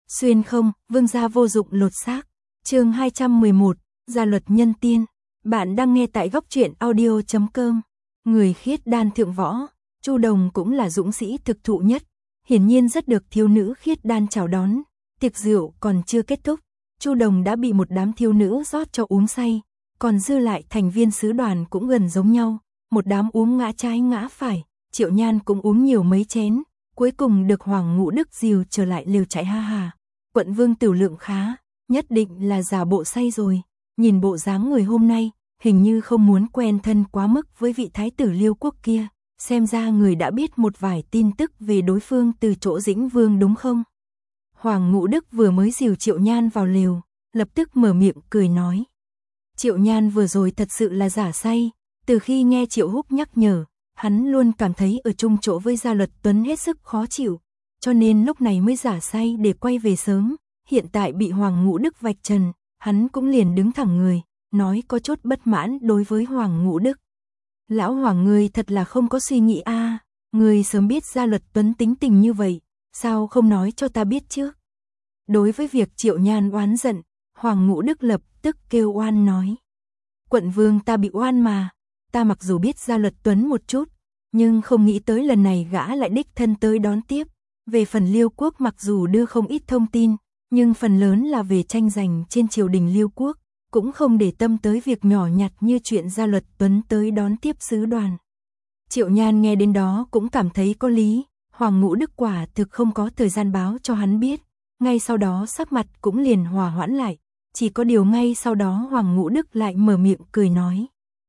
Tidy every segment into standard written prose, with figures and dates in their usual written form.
Xuyên không, vương gia vô dụng lột xác. Chương 211, gia luật nhân tiên. Bạn đang nghe tại góc truyện audio.com. Người khiết đan thượng võ, Chu Đồng cũng là dũng sĩ thực thụ nhất, hiển nhiên rất được thiếu nữ khiết đan chào đón. Tiệc rượu còn chưa kết thúc, Chu Đồng đã bị một đám thiếu nữ rót cho uống say, còn dư lại thành viên sứ đoàn cũng gần giống nhau, một đám uống ngã trái ngã phải, Triệu Nhan cũng uống nhiều mấy chén, cuối cùng được Hoàng Ngũ Đức dìu trở lại lều trại ha hà. Quận vương tiểu lượng khá, nhất định là giả bộ say rồi, nhìn bộ dáng người hôm nay, hình như không muốn quen thân quá mức với vị thái tử Liêu quốc kia, xem ra người đã biết một vài tin tức về đối phương từ chỗ Dĩnh Vương đúng không? Hoàng Ngũ Đức vừa mới dìu Triệu Nhan vào lều, lập tức mở miệng cười nói. Triệu Nhan vừa rồi thật sự là giả say, từ khi nghe Triệu Húc nhắc nhở, hắn luôn cảm thấy ở chung chỗ với Gia Luật Tuấn hết sức khó chịu, cho nên lúc này mới giả say để quay về sớm, hiện tại bị Hoàng Ngũ Đức vạch trần, hắn cũng liền đứng thẳng người, nói có chút bất mãn đối với Hoàng Ngũ Đức. Lão Hoàng ngươi thật là không có suy nghĩ a, ngươi sớm biết Gia Luật Tuấn tính tình như vậy, sao không nói cho ta biết trước? Đối với việc Triệu Nhan oán giận, Hoàng Ngũ Đức lập tức kêu oan nói. Quận vương ta bị oan mà, ta mặc dù biết Gia Luật Tuấn một chút, nhưng không nghĩ tới lần này gã lại đích thân tới đón tiếp. Về phần Liêu quốc mặc dù đưa không ít thông tin, nhưng phần lớn là về tranh giành trên triều đình Liêu quốc, cũng không để tâm tới việc nhỏ nhặt như chuyện Gia Luật Tuấn tới đón tiếp sứ đoàn. Triệu Nhan nghe đến đó cũng cảm thấy có lý, Hoàng Ngũ Đức quả thực không có thời gian báo cho hắn biết, ngay sau đó sắc mặt cũng liền hòa hoãn lại, chỉ có điều ngay sau đó Hoàng Ngũ Đức lại mở miệng cười nói.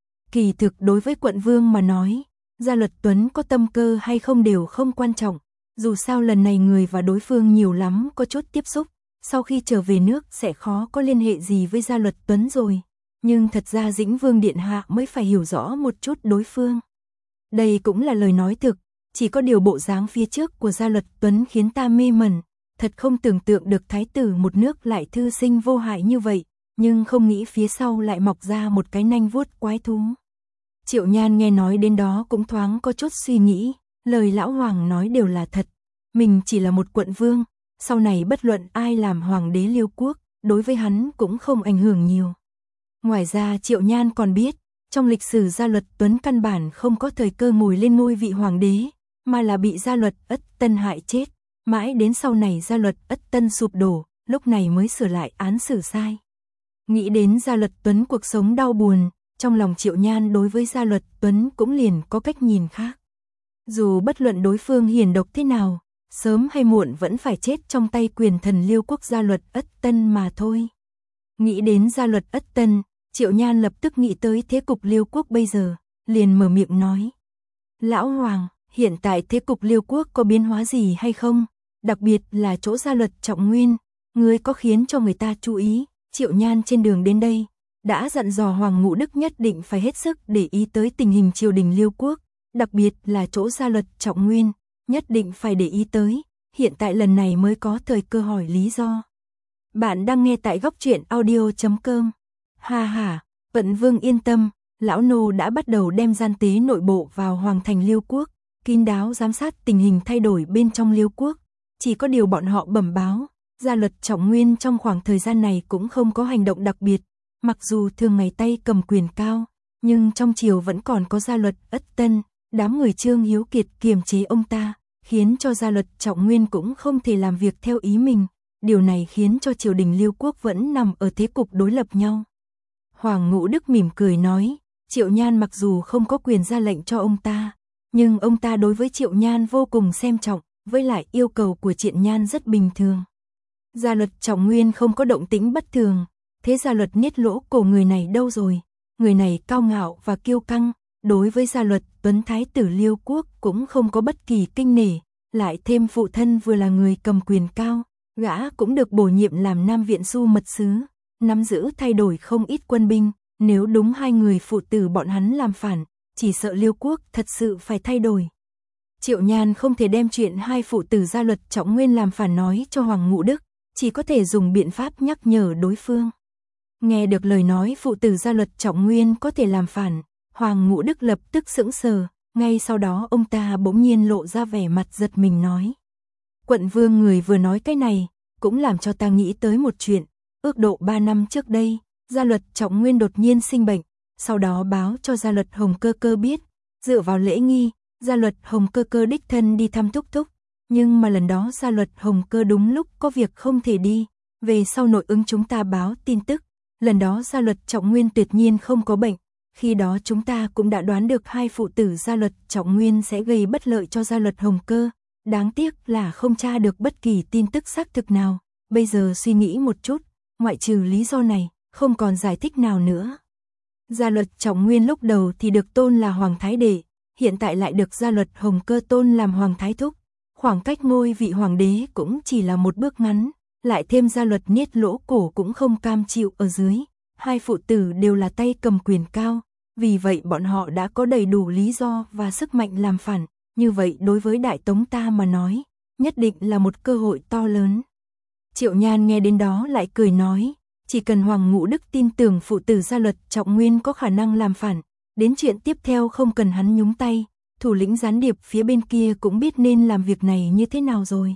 Kỳ thực đối với quận vương mà nói, Gia Luật Tuấn có tâm cơ hay không đều không quan trọng, dù sao lần này người và đối phương nhiều lắm có chút tiếp xúc, sau khi trở về nước sẽ khó có liên hệ gì với Gia Luật Tuấn rồi, nhưng thật ra Dĩnh Vương Điện Hạ mới phải hiểu rõ một chút đối phương. Đây cũng là lời nói thực, chỉ có điều bộ dáng phía trước của Gia Luật Tuấn khiến ta mê mẩn, thật không tưởng tượng được thái tử một nước lại thư sinh vô hại như vậy, nhưng không nghĩ phía sau lại mọc ra một cái nanh vuốt quái thú. Triệu Nhan nghe nói đến đó cũng thoáng có chút suy nghĩ, lời lão hoàng nói đều là thật, mình chỉ là một quận vương, sau này bất luận ai làm hoàng đế Liêu quốc, đối với hắn cũng không ảnh hưởng nhiều. Ngoài ra Triệu Nhan còn biết, trong lịch sử Gia Luật Tuấn căn bản không có thời cơ ngồi lên ngôi vị hoàng đế, mà là bị Gia Luật Ất Tân hại chết, mãi đến sau này Gia Luật Ất Tân sụp đổ, lúc này mới sửa lại án xử sai. Nghĩ đến Gia Luật Tuấn cuộc sống đau buồn, trong lòng Triệu Nhan đối với Gia Luật Tuấn cũng liền có cách nhìn khác. Dù bất luận đối phương hiền độc thế nào, sớm hay muộn vẫn phải chết trong tay quyền thần Liêu quốc Gia Luật Ất Tân mà thôi. Nghĩ đến Gia Luật Ất Tân, Triệu Nhan lập tức nghĩ tới thế cục Liêu quốc bây giờ, liền mở miệng nói. Lão Hoàng, hiện tại thế cục Liêu quốc có biến hóa gì hay không? Đặc biệt là chỗ Gia Luật Trọng Nguyên, ngươi có khiến cho người ta chú ý? Triệu Nhan trên đường đến đây, đã dặn dò Hoàng Ngũ Đức nhất định phải hết sức để ý tới tình hình triều đình Liêu quốc, đặc biệt là chỗ Gia Luật Trọng Nguyên, nhất định phải để ý tới, hiện tại lần này mới có thời cơ hỏi lý do. Bạn đang nghe tại góc truyện audio.com. Ha ha, Vận Vương yên tâm, lão nô đã bắt đầu đem gian tế nội bộ vào hoàng thành Liêu quốc, kín đáo giám sát tình hình thay đổi bên trong Liêu quốc, chỉ có điều bọn họ bẩm báo, Gia Luật Trọng Nguyên trong khoảng thời gian này cũng không có hành động đặc biệt, mặc dù thường ngày tay cầm quyền cao, nhưng trong triều vẫn còn có Gia Luật Ất Tân, đám người Trương Hiếu Kiệt kiềm chế ông ta, khiến cho Gia Luật Trọng Nguyên cũng không thể làm việc theo ý mình, điều này khiến cho triều đình Liêu quốc vẫn nằm ở thế cục đối lập nhau. Hoàng Ngũ Đức mỉm cười nói, Triệu Nhan mặc dù không có quyền ra lệnh cho ông ta, nhưng ông ta đối với Triệu Nhan vô cùng xem trọng, với lại yêu cầu của Triệu Nhan rất bình thường. Gia Luật Trọng Nguyên không có động tĩnh bất thường, thế Gia Luật Niết Lỗ cổ người này đâu rồi? Người này cao ngạo và kiêu căng, đối với Gia Luật Tuấn thái tử Liêu quốc cũng không có bất kỳ kinh nể, lại thêm phụ thân vừa là người cầm quyền cao, gã cũng được bổ nhiệm làm Nam Viện Xu mật sứ, nắm giữ thay đổi không ít quân binh, nếu đúng hai người phụ tử bọn hắn làm phản, chỉ sợ Liêu quốc thật sự phải thay đổi. Triệu Nhan không thể đem chuyện hai phụ tử Gia Luật Trọng Nguyên làm phản nói cho Hoàng Ngũ Đức, chỉ có thể dùng biện pháp nhắc nhở đối phương. Nghe được lời nói phụ tử Gia Luật Trọng Nguyên có thể làm phản, Hoàng Ngũ Đức lập tức sững sờ, ngay sau đó ông ta bỗng nhiên lộ ra vẻ mặt giật mình nói. Quận vương người vừa nói cái này, cũng làm cho ta nghĩ tới một chuyện, ước độ 3 năm trước đây, Gia Luật Trọng Nguyên đột nhiên sinh bệnh, sau đó báo cho Gia Luật Hồng Cơ Cơ biết, dựa vào lễ nghi, Gia Luật Hồng Cơ Cơ đích thân đi thăm Thúc Thúc, nhưng mà lần đó Gia Luật Hồng Cơ đúng lúc có việc không thể đi, về sau nội ứng chúng ta báo tin tức, lần đó Gia Luật Trọng Nguyên tuyệt nhiên không có bệnh, khi đó chúng ta cũng đã đoán được hai phụ tử Gia Luật Trọng Nguyên sẽ gây bất lợi cho Gia Luật Hồng Cơ, đáng tiếc là không tra được bất kỳ tin tức xác thực nào, bây giờ suy nghĩ một chút, ngoại trừ lý do này, không còn giải thích nào nữa. Gia Luật Trọng Nguyên lúc đầu thì được tôn là Hoàng Thái Đệ, hiện tại lại được Gia Luật Hồng Cơ tôn làm Hoàng Thái Thúc, khoảng cách ngôi vị hoàng đế cũng chỉ là một bước ngắn, lại thêm Gia Luật Niết Lỗ Cổ cũng không cam chịu ở dưới, hai phụ tử đều là tay cầm quyền cao, vì vậy bọn họ đã có đầy đủ lý do và sức mạnh làm phản, như vậy đối với Đại Tống ta mà nói, nhất định là một cơ hội to lớn. Triệu Nhan nghe đến đó lại cười nói, chỉ cần Hoàng Ngũ Đức tin tưởng phụ tử Gia Luật Trọng Nguyên có khả năng làm phản, đến chuyện tiếp theo không cần hắn nhúng tay, thủ lĩnh gián điệp phía bên kia cũng biết nên làm việc này như thế nào rồi.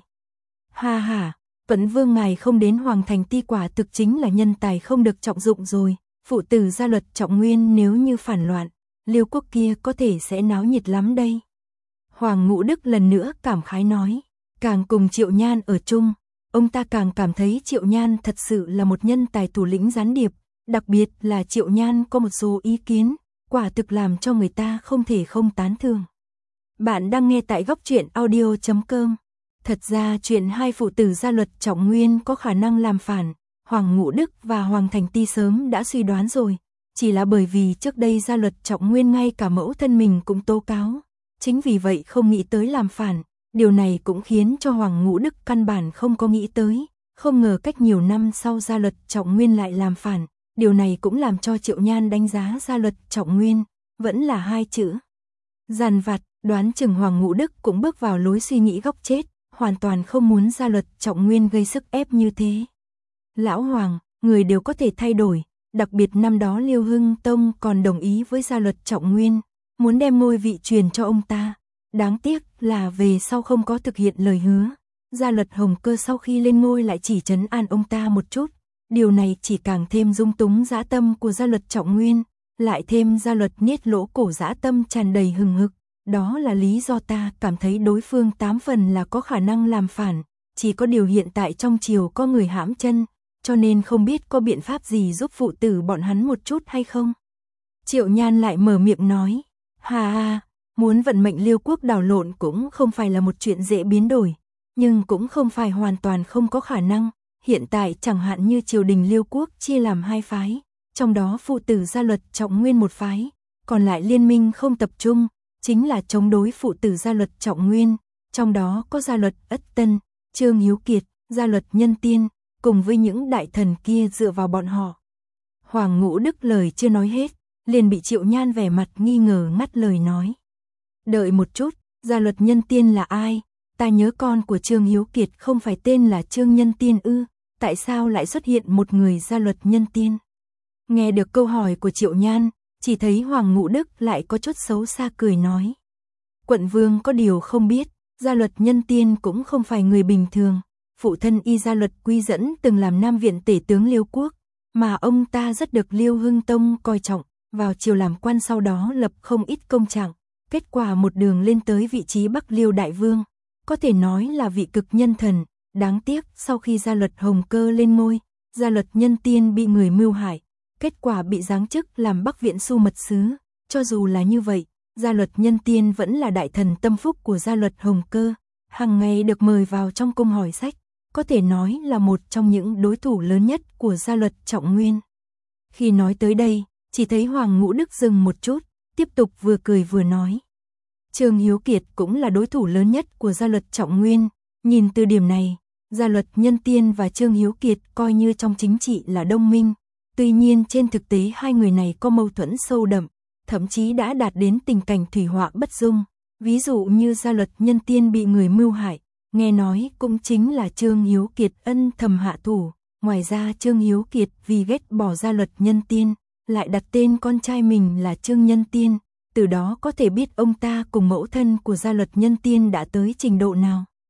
Ha ha, Vẫn Vương ngài không đến Hoàng Thành Ti quả thực chính là nhân tài không được trọng dụng rồi, phụ tử Gia Luật Trọng Nguyên nếu như phản loạn, Liêu quốc kia có thể sẽ náo nhiệt lắm đây. Hoàng Ngũ Đức lần nữa cảm khái nói, càng cùng Triệu Nhan ở chung, ông ta càng cảm thấy Triệu Nhan thật sự là một nhân tài thủ lĩnh gián điệp, đặc biệt là Triệu Nhan có một số ý kiến, quả thực làm cho người ta không thể không tán thưởng. Bạn đang nghe tại góc truyện audio.com. Thật ra chuyện hai phụ tử Gia Luật Trọng Nguyên có khả năng làm phản, Hoàng Ngũ Đức và Hoàng Thành Ti sớm đã suy đoán rồi, chỉ là bởi vì trước đây Gia Luật Trọng Nguyên ngay cả mẫu thân mình cũng tố cáo, chính vì vậy không nghĩ tới làm phản, điều này cũng khiến cho Hoàng Ngũ Đức căn bản không có nghĩ tới, không ngờ cách nhiều năm sau Gia Luật Trọng Nguyên lại làm phản, điều này cũng làm cho Triệu Nhan đánh giá Gia Luật Trọng Nguyên, vẫn là hai chữ dằn vặt, đoán chừng Hoàng Ngũ Đức cũng bước vào lối suy nghĩ góc chết, hoàn toàn không muốn Gia Luật Trọng Nguyên gây sức ép như thế. Lão Hoàng, người đều có thể thay đổi, đặc biệt năm đó Liêu Hưng Tông còn đồng ý với Gia Luật Trọng Nguyên, muốn đem ngôi vị truyền cho ông ta. Đáng tiếc là về sau không có thực hiện lời hứa. Gia Luật Hồng Cơ sau khi lên ngôi lại chỉ trấn an ông ta một chút, điều này chỉ càng thêm dung túng dã tâm của Gia Luật Trọng Nguyên, lại thêm Gia Luật Niết Lỗ Cổ dã tâm tràn đầy hừng hực. Đó là lý do ta cảm thấy đối phương 8 phần là có khả năng làm phản, chỉ có điều hiện tại trong triều có người hãm chân, cho nên không biết có biện pháp gì giúp phụ tử bọn hắn một chút hay không. Triệu Nhan lại mở miệng nói, ha ha, muốn vận mệnh Liêu quốc đảo lộn cũng không phải là một chuyện dễ biến đổi, nhưng cũng không phải hoàn toàn không có khả năng, hiện tại chẳng hạn như triều đình Liêu quốc chia làm hai phái, trong đó phụ tử Gia Luật Trọng Nguyên một phái, còn lại liên minh không tập trung, chính là chống đối phụ tử Gia Luật Trọng Nguyên, trong đó có Gia Luật Ất Tân, Trương Hiếu Kiệt, Gia Luật Nhân Tiên, cùng với những đại thần kia dựa vào bọn họ. Hoàng Ngũ Đức lời chưa nói hết, liền bị Triệu Nhan vẻ mặt nghi ngờ ngắt lời nói. Đợi một chút, Gia Luật Nhân Tiên là ai? Ta nhớ con của Trương Hiếu Kiệt không phải tên là Trương Nhân Tiên ư, tại sao lại xuất hiện một người Gia Luật Nhân Tiên? Nghe được câu hỏi của Triệu Nhan, chỉ thấy Hoàng Ngũ Đức lại có chút xấu xa cười nói. Quận vương có điều không biết, Gia Luật Nhân Tiên cũng không phải người bình thường, phụ thân y Gia Luật Quy Dẫn từng làm Nam Viện tể tướng Liêu quốc, mà ông ta rất được Liêu Hưng Tông coi trọng, vào triều làm quan sau đó lập không ít công trạng, kết quả một đường lên tới vị trí Bắc Liêu Đại Vương, có thể nói là vị cực nhân thần, đáng tiếc sau khi Gia Luật Hồng Cơ lên ngôi, Gia Luật Nhân Tiên bị người mưu hại, kết quả bị giáng chức làm Bắc Viện Su Mật Sứ, cho dù là như vậy, Gia Luật Nhân Tiên vẫn là đại thần tâm phúc của Gia Luật Hồng Cơ, hàng ngày được mời vào trong cung hỏi sách, có thể nói là một trong những đối thủ lớn nhất của Gia Luật Trọng Nguyên. Khi nói tới đây, chỉ thấy Hoàng Ngũ Đức dừng một chút, tiếp tục vừa cười vừa nói. Trương Hiếu Kiệt cũng là đối thủ lớn nhất của Gia Luật Trọng Nguyên, nhìn từ điểm này, Gia Luật Nhân Tiên và Trương Hiếu Kiệt coi như trong chính trị là đồng minh. Tuy nhiên trên thực tế hai người này có mâu thuẫn sâu đậm, thậm chí đã đạt đến tình cảnh thủy họa bất dung. Ví dụ như Gia Luật Nhân Tiên bị người mưu hại, nghe nói cũng chính là Trương Hiếu Kiệt ân thầm hạ thủ. Ngoài ra Trương Hiếu Kiệt vì ghét bỏ Gia Luật Nhân Tiên, lại đặt tên con trai mình là Trương Nhân Tiên, từ đó có thể biết ông ta cùng mẫu thân của Gia Luật Nhân Tiên đã tới trình độ nào.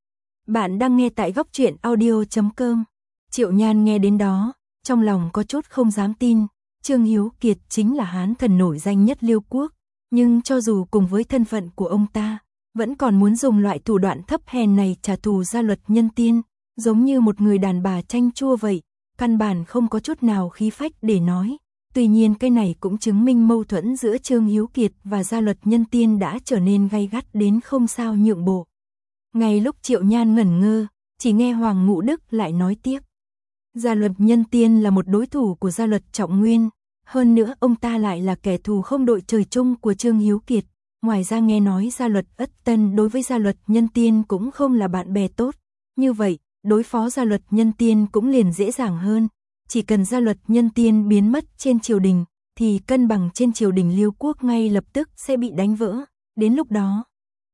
Bạn đang nghe tại góc truyện audio.com. Triệu Nhan nghe đến đó, trong lòng có chút không dám tin, Trương Hiếu Kiệt chính là hán thần nổi danh nhất Liêu quốc, nhưng cho dù cùng với thân phận của ông ta, vẫn còn muốn dùng loại thủ đoạn thấp hèn này trả thù gia luật nhân tiên, giống như một người đàn bà chanh chua vậy, căn bản không có chút nào khí phách để nói. Tuy nhiên cái này cũng chứng minh mâu thuẫn giữa Trương Hiếu Kiệt và gia luật nhân tiên đã trở nên gay gắt đến không sao nhượng bộ. Ngay lúc Triệu Nhan ngẩn ngơ, chỉ nghe Hoàng Ngũ Đức lại nói tiếp. Gia luật nhân tiên là một đối thủ của gia luật Trọng Nguyên, hơn nữa ông ta lại là kẻ thù không đội trời chung của Trương Hiếu Kiệt. Ngoài ra nghe nói gia luật Ất Tân đối với gia luật nhân tiên cũng không là bạn bè tốt. Như vậy, đối phó gia luật nhân tiên cũng liền dễ dàng hơn. Chỉ cần gia luật nhân tiên biến mất trên triều đình, thì cân bằng trên triều đình Liêu quốc ngay lập tức sẽ bị đánh vỡ. Đến lúc đó,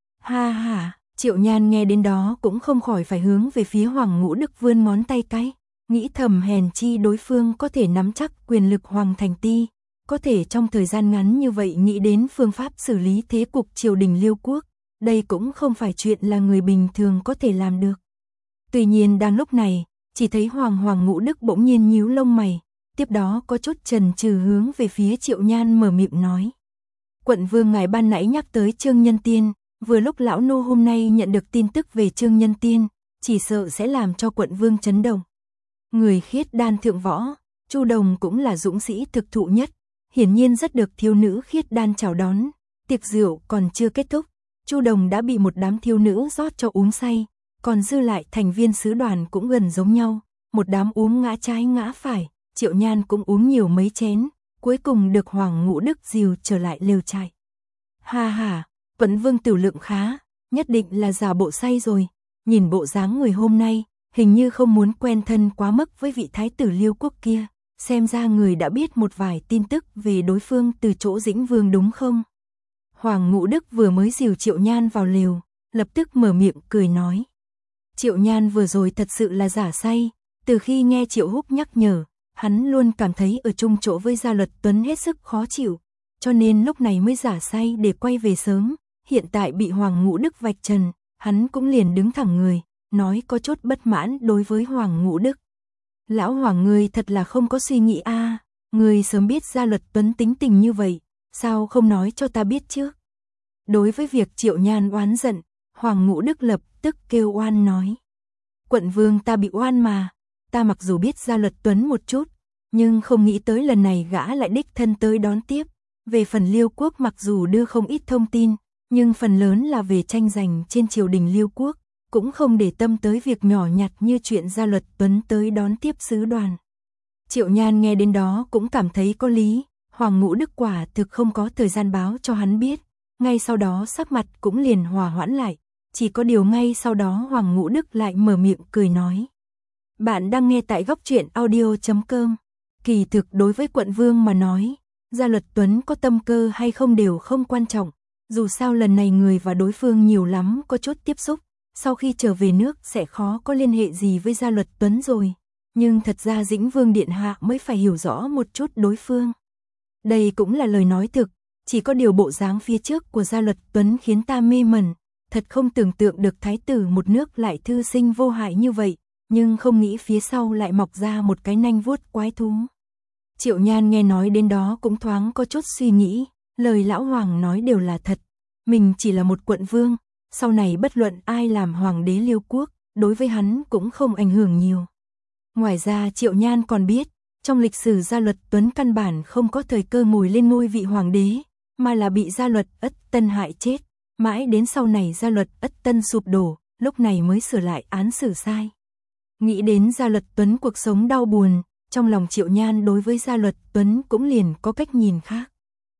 ha ha, Triệu Nhan nghe đến đó cũng không khỏi phải hướng về phía Hoàng Ngũ Đức vươn ngón tay cái, nghĩ thầm hèn chi đối phương có thể nắm chắc quyền lực Hoàng Thành Ti, có thể trong thời gian ngắn như vậy nghĩ đến phương pháp xử lý thế cục triều đình Liêu quốc, đây cũng không phải chuyện là người bình thường có thể làm được. Tuy nhiên đang lúc này, chỉ thấy Hoàng Ngũ Đức bỗng nhiên nhíu lông mày, tiếp đó có chút chần chừ hướng về phía Triệu Nhan mở miệng nói. Quận vương ngài ban nãy nhắc tới Trương Nhân Tiên, vừa lúc lão nô hôm nay nhận được tin tức về Trương Nhân Tiên, chỉ sợ sẽ làm cho quận vương chấn động. Người khiết đan thượng võ, Chu Đồng cũng là dũng sĩ thực thụ nhất, hiển nhiên rất được thiếu nữ khiết đan chào đón. Tiệc rượu còn chưa kết thúc, Chu Đồng đã bị một đám thiếu nữ rót cho uống say, còn dư lại thành viên sứ đoàn cũng gần giống nhau, một đám uống ngã trái ngã phải, Triệu Nhan cũng uống nhiều mấy chén, cuối cùng được Hoàng Ngũ Đức dìu trở lại lều trại. Ha ha, quận vương tiểu lượng khá, nhất định là giả bộ say rồi, nhìn bộ dáng người hôm nay, hình như không muốn quen thân quá mức với vị thái tử Liêu quốc kia, xem ra người đã biết một vài tin tức về đối phương từ chỗ Dĩnh Vương đúng không? Hoàng Ngũ Đức vừa mới dìu Triệu Nhan vào lều, lập tức mở miệng cười nói. Triệu Nhan vừa rồi thật sự là giả say, từ khi nghe Triệu Húc nhắc nhở, hắn luôn cảm thấy ở chung chỗ với Gia Luật Tuấn hết sức khó chịu, cho nên lúc này mới giả say để quay về sớm, hiện tại bị Hoàng Ngũ Đức vạch trần, hắn cũng liền đứng thẳng người, nói có chút bất mãn đối với Hoàng Ngũ Đức. Lão Hoàng ngươi thật là không có suy nghĩ a, ngươi sớm biết Gia Luật Tuấn tính tình như vậy, sao không nói cho ta biết trước? Đối với việc Triệu Nhan oán giận, Hoàng Ngũ Đức lập tức kêu oan nói. Quận vương ta bị oan mà, ta mặc dù biết Gia Luật Tuấn một chút, nhưng không nghĩ tới lần này gã lại đích thân tới đón tiếp. Về phần Liêu quốc mặc dù đưa không ít thông tin, nhưng phần lớn là về tranh giành trên triều đình Liêu quốc, cũng không để tâm tới việc nhỏ nhặt như chuyện Gia Luật Tuấn tới đón tiếp sứ đoàn. Triệu Nhan nghe đến đó cũng cảm thấy có lý, Hoàng Ngũ Đức quả thực không có thời gian báo cho hắn biết, ngay sau đó sắc mặt cũng liền hòa hoãn lại, chỉ có điều ngay sau đó Hoàng Ngũ Đức lại mở miệng cười nói. Bạn đang nghe tại góc truyện audio.com. Kỳ thực đối với quận vương mà nói, Gia Luật Tuấn có tâm cơ hay không đều không quan trọng, dù sao lần này người và đối phương nhiều lắm có chút tiếp xúc, sau khi trở về nước sẽ khó có liên hệ gì với Gia Luật Tuấn rồi, nhưng thật ra Dĩnh Vương Điện Hạ mới phải hiểu rõ một chút đối phương. Đây cũng là lời nói thực, chỉ có điều bộ dáng phía trước của Gia Luật Tuấn khiến ta mê mẩn, thật không tưởng tượng được thái tử một nước lại thư sinh vô hại như vậy, nhưng không nghĩ phía sau lại mọc ra một cái nanh vuốt quái thú. Triệu Nhan nghe nói đến đó cũng thoáng có chút suy nghĩ, lời lão hoàng nói đều là thật, mình chỉ là một quận vương, sau này bất luận ai làm hoàng đế Liêu quốc, đối với hắn cũng không ảnh hưởng nhiều. Ngoài ra Triệu Nhan còn biết, trong lịch sử Gia Luật Tuấn căn bản không có thời cơ ngồi lên ngôi vị hoàng đế, mà là bị Gia Luật Ất Tân hại chết, mãi đến sau này Gia Luật Ất Tân sụp đổ, lúc này mới sửa lại án xử sai. Nghĩ đến Gia Luật Tuấn cuộc sống đau buồn, trong lòng Triệu Nhan đối với Gia Luật Tuấn cũng liền có cách nhìn khác.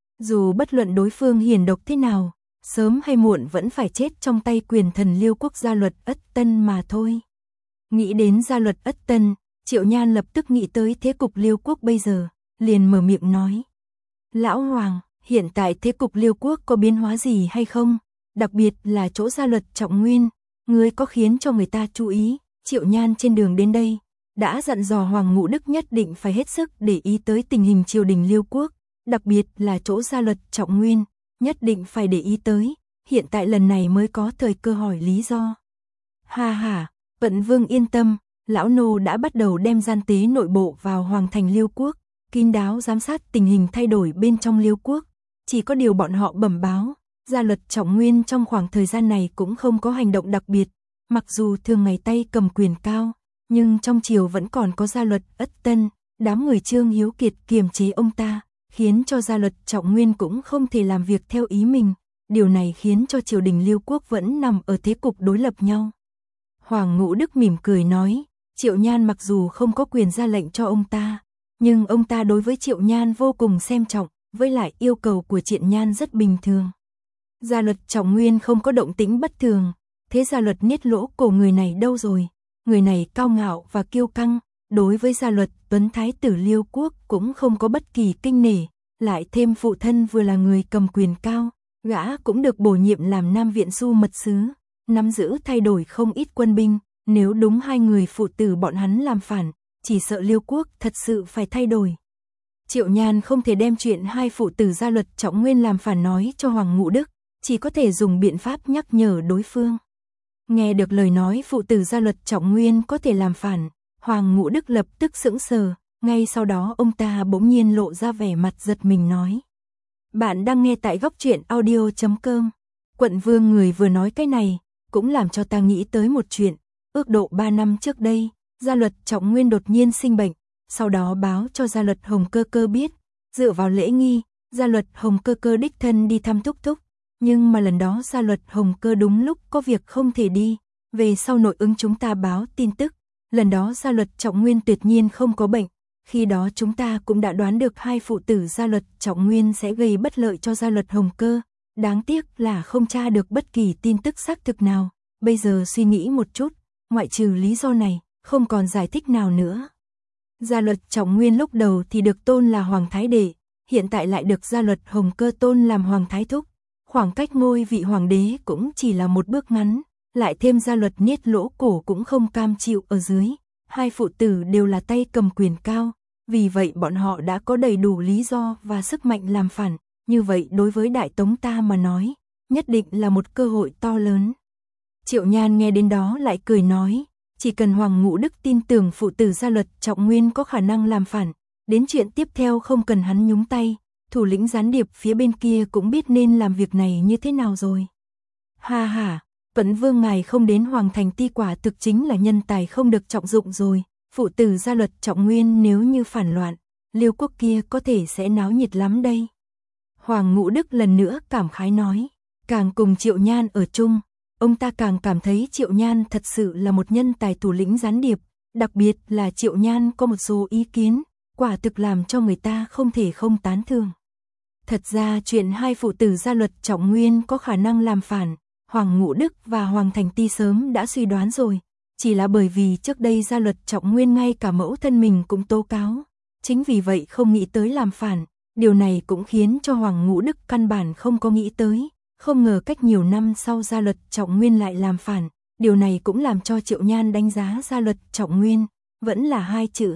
Dù bất luận đối phương hiền độc thế nào, sớm hay muộn vẫn phải chết trong tay quyền thần Liêu quốc Gia Luật Ất Tân mà thôi. Nghĩ đến Gia Luật Ất Tân, Triệu Nhan lập tức nghĩ tới thế cục Liêu quốc bây giờ, liền mở miệng nói. Lão Hoàng, hiện tại thế cục Liêu quốc có biến hóa gì hay không? Đặc biệt là chỗ Gia Luật Trọng Nguyên, ngươi có khiến cho người ta chú ý? Triệu Nhan trên đường đến đây, đã dặn dò Hoàng Ngũ Đức nhất định phải hết sức để ý tới tình hình triều đình Liêu quốc, đặc biệt là chỗ Gia Luật Trọng Nguyên, nhất định phải để ý tới, hiện tại lần này mới có thời cơ hỏi lý do. Ha ha, Vận Vương yên tâm, lão nô đã bắt đầu đem gian tế nội bộ vào hoàng thành Liêu quốc, kín đáo giám sát tình hình thay đổi bên trong Liêu quốc. Chỉ có điều bọn họ bẩm báo, Gia Luật Trọng Nguyên trong khoảng thời gian này cũng không có hành động đặc biệt, mặc dù thường ngày tay cầm quyền cao, nhưng trong triều vẫn còn có Gia Luật Ất Tân, đám người Trương Hiếu Kiệt kiềm chế ông ta, khiến cho Gia Luật Trọng Nguyên cũng không thể làm việc theo ý mình. Điều này khiến cho triều đình Liêu quốc vẫn nằm ở thế cục đối lập nhau. Hoàng Ngũ Đức mỉm cười nói, Triệu Nhan mặc dù không có quyền ra lệnh cho ông ta, nhưng ông ta đối với Triệu Nhan vô cùng xem trọng, với lại yêu cầu của Triệu Nhan rất bình thường. Gia Luật Trọng Nguyên không có động tĩnh bất thường, thế Gia Luật Niết Lỗ Cổ người này đâu rồi? Người này cao ngạo và kiêu căng, đối với Gia Luật Tuấn Thái tử Liêu quốc cũng không có bất kỳ kinh nể, lại thêm phụ thân vừa là người cầm quyền cao, gã cũng được bổ nhiệm làm Nam Viện Xu mật sứ, nắm giữ thay đổi không ít quân binh, nếu đúng hai người phụ tử bọn hắn làm phản, chỉ sợ Liêu quốc thật sự phải thay đổi. Triệu Nhan không thể đem chuyện hai phụ tử Gia Luật Trọng Nguyên làm phản nói cho Hoàng Ngũ Đức, chỉ có thể dùng biện pháp nhắc nhở đối phương. Nghe được lời nói phụ tử Gia Luật Trọng Nguyên có thể làm phản, Hoàng Ngũ Đức lập tức sững sờ, ngay sau đó ông ta bỗng nhiên lộ ra vẻ mặt giật mình nói. Bạn đang nghe tại góc truyện audio.com. Quận Vương người vừa nói cái này, cũng làm cho ta nghĩ tới một chuyện, ước độ 3 năm trước đây, Gia Luật Trọng Nguyên đột nhiên sinh bệnh, sau đó báo cho Gia Luật Hồng Cơ Cơ biết, dựa vào lễ nghi, Gia Luật Hồng Cơ Cơ đích thân đi thăm thúc thúc, nhưng mà lần đó Gia Luật Hồng Cơ đúng lúc có việc không thể đi, về sau nội ứng chúng ta báo tin tức, lần đó Gia Luật Trọng Nguyên tuyệt nhiên không có bệnh, khi đó chúng ta cũng đã đoán được hai phụ tử Gia Luật Trọng Nguyên sẽ gây bất lợi cho Gia Luật Hồng Cơ, đáng tiếc là không tra được bất kỳ tin tức xác thực nào, bây giờ suy nghĩ một chút, ngoại trừ lý do này, không còn giải thích nào nữa. Gia Luật Trọng Nguyên lúc đầu thì được tôn là Hoàng Thái Đệ, hiện tại lại được Gia Luật Hồng Cơ tôn làm Hoàng Thái Thúc, khoảng cách ngôi vị hoàng đế cũng chỉ là một bước ngắn, lại thêm Gia Luật Niết Lỗ Cổ cũng không cam chịu ở dưới, hai phụ tử đều là tay cầm quyền cao, vì vậy bọn họ đã có đầy đủ lý do và sức mạnh làm phản, như vậy đối với Đại Tống ta mà nói, nhất định là một cơ hội to lớn. Triệu Nhan nghe đến đó lại cười nói, chỉ cần Hoàng Ngũ Đức tin tưởng phụ tử Gia Luật Trọng Nguyên có khả năng làm phản, đến chuyện tiếp theo không cần hắn nhúng tay, thủ lĩnh gián điệp phía bên kia cũng biết nên làm việc này như thế nào rồi. Ha ha, Vận Vương ngài không đến Hoàng Thành Ti quả thực chính là nhân tài không được trọng dụng rồi, phụ tử Gia Luật Trọng Nguyên nếu như phản loạn, Liêu quốc kia có thể sẽ náo nhiệt lắm đây. Hoàng Ngũ Đức lần nữa cảm khái nói, càng cùng Triệu Nhan ở chung, ông ta càng cảm thấy Triệu Nhan thật sự là một nhân tài thủ lĩnh gián điệp, đặc biệt là Triệu Nhan có một số ý kiến, quả thực làm cho người ta không thể không tán thưởng. Thật ra chuyện hai phụ tử Gia Luật Trọng Nguyên có khả năng làm phản, Hoàng Ngũ Đức và Hoàng Thành Ti sớm đã suy đoán rồi, chỉ là bởi vì trước đây Gia Luật Trọng Nguyên ngay cả mẫu thân mình cũng tố cáo, chính vì vậy không nghĩ tới làm phản, điều này cũng khiến cho Hoàng Ngũ Đức căn bản không có nghĩ tới, không ngờ cách nhiều năm sau Gia Luật Trọng Nguyên lại làm phản, điều này cũng làm cho Triệu Nhan đánh giá Gia Luật Trọng Nguyên, vẫn là hai chữ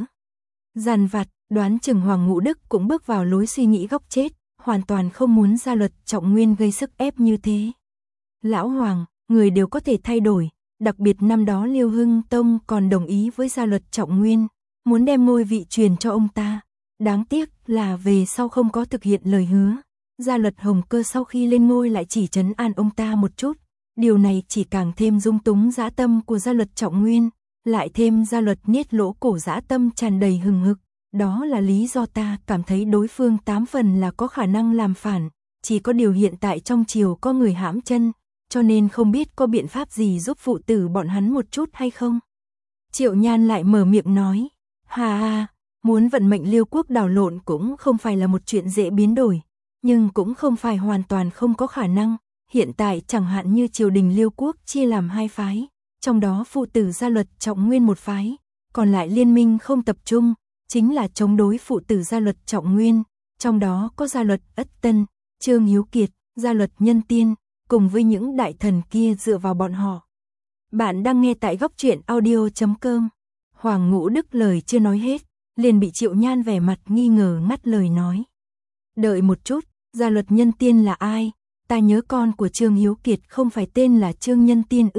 dằn vặt, đoán chừng Hoàng Ngũ Đức cũng bước vào lối suy nghĩ góc chết, hoàn toàn không muốn Gia Luật Trọng Nguyên gây sức ép như thế. Lão Hoàng, người đều có thể thay đổi, đặc biệt năm đó Liêu Hưng Tông còn đồng ý với Gia Luật Trọng Nguyên, muốn đem ngôi vị truyền cho ông ta. Đáng tiếc là về sau không có thực hiện lời hứa. Gia Luật Hồng Cơ sau khi lên ngôi lại chỉ trấn an ông ta một chút, điều này chỉ càng thêm dung túng dã tâm của Gia Luật Trọng Nguyên, lại thêm Gia Luật Niết Lỗ Cổ dã tâm tràn đầy hừng hực. Đó là lý do ta cảm thấy đối phương 8 phần là có khả năng làm phản, chỉ có điều hiện tại trong triều có người hãm chân, cho nên không biết có biện pháp gì giúp phụ tử bọn hắn một chút hay không. Triệu Nhan lại mở miệng nói, hà hà, muốn vận mệnh Liêu quốc đảo lộn cũng không phải là một chuyện dễ biến đổi, nhưng cũng không phải hoàn toàn không có khả năng. Hiện tại chẳng hạn như triều đình Liêu quốc chia làm hai phái, trong đó phụ tử Gia Luật Trọng Nguyên một phái, còn lại liên minh không tập trung, chính là chống đối phụ tử Gia Luật Trọng Nguyên, trong đó có Gia Luật Ất Tân, Trương Hiếu Kiệt, Gia Luật Nhân Tiên, cùng với những đại thần kia dựa vào bọn họ. Bạn đang nghe tại góc truyện audio.com. Hoàng Ngũ Đức lời chưa nói hết, liền bị Triệu Nhan vẻ mặt nghi ngờ ngắt lời nói. Đợi một chút, Gia Luật Nhân Tiên là ai? Ta nhớ con của Trương Hiếu Kiệt không phải tên là Trương Nhân Tiên ư?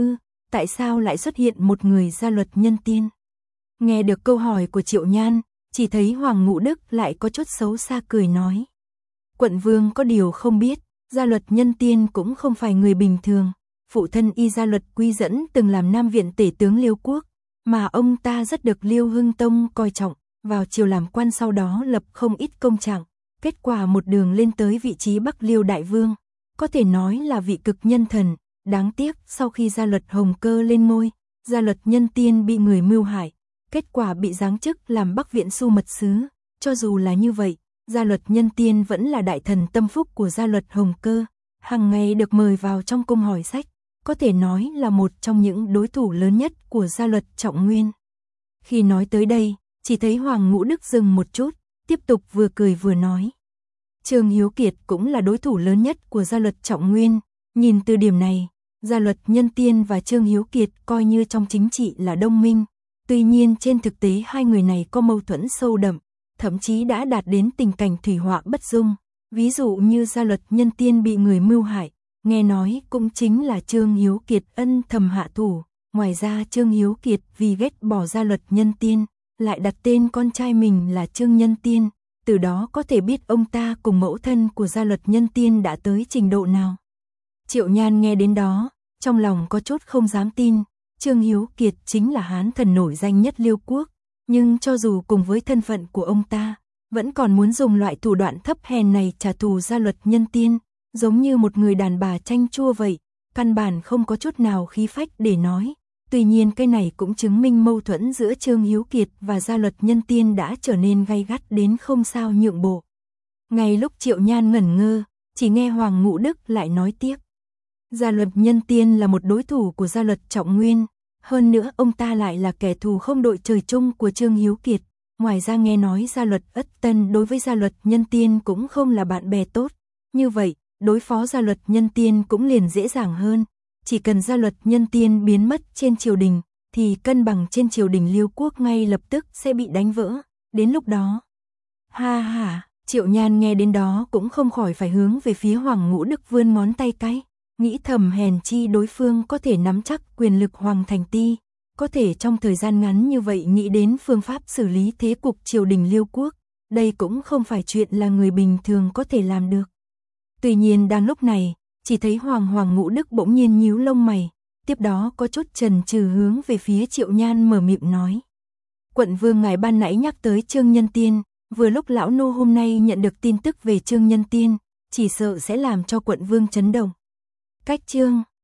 tại sao lại xuất hiện một người gia luật nhân tiên? Nghe được câu hỏi của Triệu Nhan, chỉ thấy Hoàng Ngũ Đức lại có chút xấu xa cười nói. Quận vương có điều không biết, gia luật nhân tiên cũng không phải người bình thường, phụ thân y gia luật Quy Dẫn từng làm Nam Viện tể tướng Liêu quốc, mà ông ta rất được Liêu Hưng Tông coi trọng, vào triều làm quan sau đó lập không ít công trạng, kết quả một đường lên tới vị trí Bắc Liêu đại vương, có thể nói là vị cực nhân thần. Đáng tiếc sau khi gia luật Hồng Cơ lên ngôi, gia luật nhân tiên bị người mưu hại, kết quả bị giáng chức làm Bắc Viện Su mật sứ. Cho dù là như vậy, gia luật nhân tiên vẫn là đại thần tâm phúc của gia luật Hồng Cơ, hàng ngày được mời vào trong cung hỏi sách, có thể nói là một trong những đối thủ lớn nhất của gia luật Trọng Nguyên. Khi nói tới đây, chỉ thấy Hoàng Ngũ Đức dừng một chút, tiếp tục vừa cười vừa nói. Trương Hiếu Kiệt cũng là đối thủ lớn nhất của gia luật Trọng Nguyên, nhìn từ điểm này, gia luật nhân tiên và Trương Hiếu Kiệt coi như trong chính trị là đồng minh. Tuy nhiên trên thực tế hai người này có mâu thuẫn sâu đậm, thậm chí đã đạt đến tình cảnh thủy họa bất dung. Ví dụ như gia luật nhân tiên bị người mưu hại, nghe nói cũng chính là Trương Hiếu Kiệt ân thầm hạ thủ. Ngoài ra Trương Hiếu Kiệt vì ghét bỏ gia luật nhân tiên, lại đặt tên con trai mình là Trương Nhân Tiên, từ đó có thể biết ông ta cùng mẫu thân của gia luật nhân tiên đã tới trình độ nào. Triệu Nhan nghe đến đó, trong lòng có chút không dám tin, Trương Hiếu Kiệt chính là hán thần nổi danh nhất Liêu quốc, nhưng cho dù cùng với thân phận của ông ta, vẫn còn muốn dùng loại thủ đoạn thấp hèn này trả thù gia luật nhân tiên, giống như một người đàn bà chanh chua vậy, căn bản không có chút nào khí phách để nói. Tuy nhiên cái này cũng chứng minh mâu thuẫn giữa Trương Hiếu Kiệt và gia luật nhân tiên đã trở nên gay gắt đến không sao nhượng bộ. Ngay lúc Triệu Nhan ngẩn ngơ, chỉ nghe Hoàng Ngũ Đức lại nói tiếp. Gia luật nhân tiên là một đối thủ của gia luật Trọng Nguyên, hơn nữa ông ta lại là kẻ thù không đội trời chung của Trương Hiếu Kiệt. Ngoài ra nghe nói gia luật Ất Tân đối với gia luật nhân tiên cũng không là bạn bè tốt. Như vậy, đối phó gia luật nhân tiên cũng liền dễ dàng hơn. Chỉ cần gia luật nhân tiên biến mất trên triều đình, thì cân bằng trên triều đình Liêu quốc ngay lập tức sẽ bị đánh vỡ. Đến lúc đó, ha ha, Triệu Nhan nghe đến đó cũng không khỏi phải hướng về phía Hoàng Ngũ Đức vươn ngón tay cái, nghĩ thầm hèn chi đối phương có thể nắm chắc quyền lực Hoàng Thành Ti, có thể trong thời gian ngắn như vậy nghĩ đến phương pháp xử lý thế cục triều đình Liêu quốc, đây cũng không phải chuyện là người bình thường có thể làm được. Tuy nhiên đang lúc này, chỉ thấy Hoàng Ngũ Đức bỗng nhiên nhíu lông mày, tiếp đó có chút chần chừ hướng về phía Triệu Nhan mở miệng nói. Quận vương ngài ban nãy nhắc tới Trương Nhân Tiên, vừa lúc lão nô hôm nay nhận được tin tức về Trương Nhân Tiên, chỉ sợ sẽ làm cho quận vương chấn động. Cách Trương